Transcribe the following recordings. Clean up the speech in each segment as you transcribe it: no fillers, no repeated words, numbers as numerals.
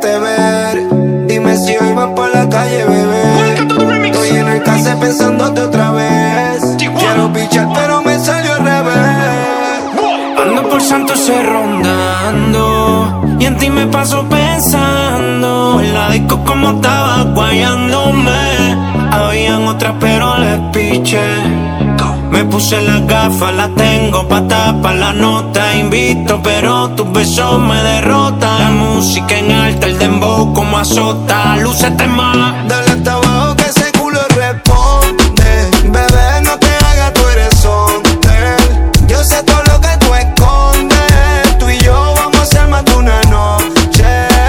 dejarte ver. Dime si hoy vas por la calle, bebé. Estoy en el case pensándote otra vez. Quiero pichar pero me salió al revés. Ando por Santurce rondando y en ti me paso pensando. En la disco como estaba guayándome. Habían otras pero les piché. Me puse las gafas, las tengo pa' tapar la nota. Invito pero tus besos me derrotan. La música en alta, el dembow como azota. Lúcete más. Dale hasta abajo que ese culo responde. Bebé, no te hagas, tú eres hombre. Yo sé todo lo que tú escondes. Tú y yo vamos a hacer más de una noche.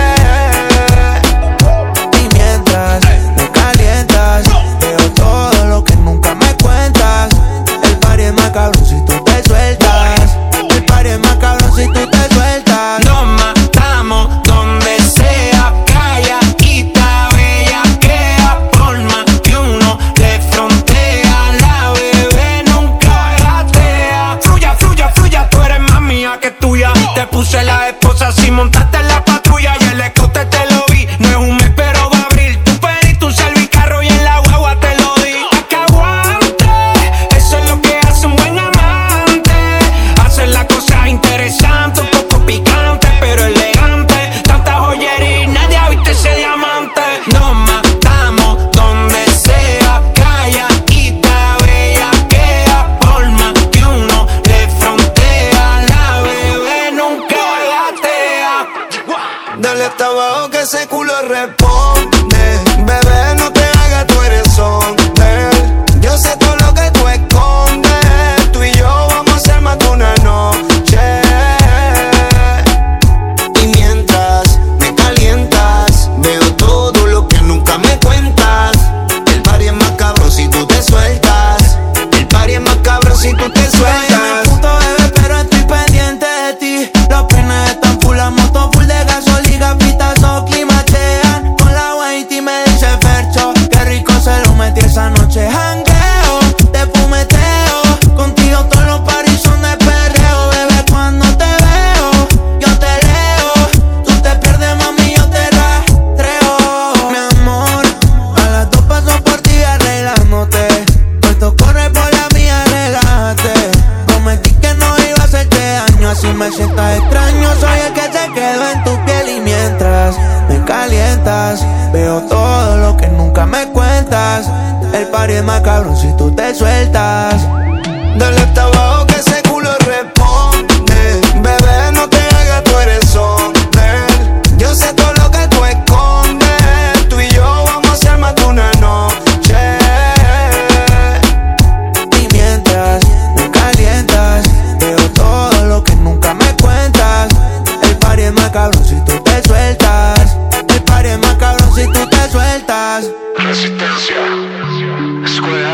Y mientras me calientas, veo todo lo que nunca me cuentas. El party es más cabrón si tú te sueltas. El party es más cabrón si tú te sueltas. Nos matamos donde sea, calla, quita, bellaquea. Por más que uno le frontea, la bebé nunca gatea. Fluya, fluya, fluya, tú eres más mía que tuya. Te puse la esposa si montaste en la patrulla. Y el escote te lo vi, no es un mes pero va a abrir. Tu pediste un servicarro y en la guagua te lo di. Pa' que aguante, eso es lo que hace un buen amante. Hacer la cosa interesante, un poco picante pero elegante. Tanta joyería y nadie ha visto ese diamante. Nos matamos donde sea, calla, quita, bellaquea. Por más que uno le frontea, la bebé nunca gatea. Dale hasta abajo que ese culo responde. Bebé, no te hagas, tú eres hombre. Yo sé todo lo que tú escondes. Tú y yo vamos a hacer más de una noche. Y mientras me calientas, veo todo lo que nunca me cuentas. El party es más cabrón si tú te sueltas. El party es más cabrón si tú te Estoy en el sueltas. punto, bebé, pero estoy pendiente de ti. Los peines están full, la moto full de gasolina, pitazo, climachean. Con la white y me dice Fercho, qué rico se lo metí esa noche. Jangueo, te fumeteo, contigo todos los paris son de perreo. Bebé, cuando te veo, yo te leo. Tú te pierdes, mami, yo te rastreo. Mi amor, a las 2 paso por ti arreglándote. Esto corre por la mía, relájate. Prometí que no iba a hacerte daño, así me sientas extraño. Soy el que se quedó en tu piel y mientras me calientas, veo todo lo que nunca me cuentas. El party es más cabrón si tú te sueltas. Dale hasta abajo que ese culo responde. Bebé, no te hagas, tú eres hombre. Yo sé todo lo que tú escondes. Tú y yo vamos a hacer más de una noche. Y mientras me calientas, veo todo lo que nunca me cuentas. El party es más cabrón si tú te sueltas. El party es más cabrón si tú te sueltas. Resistencia, escuela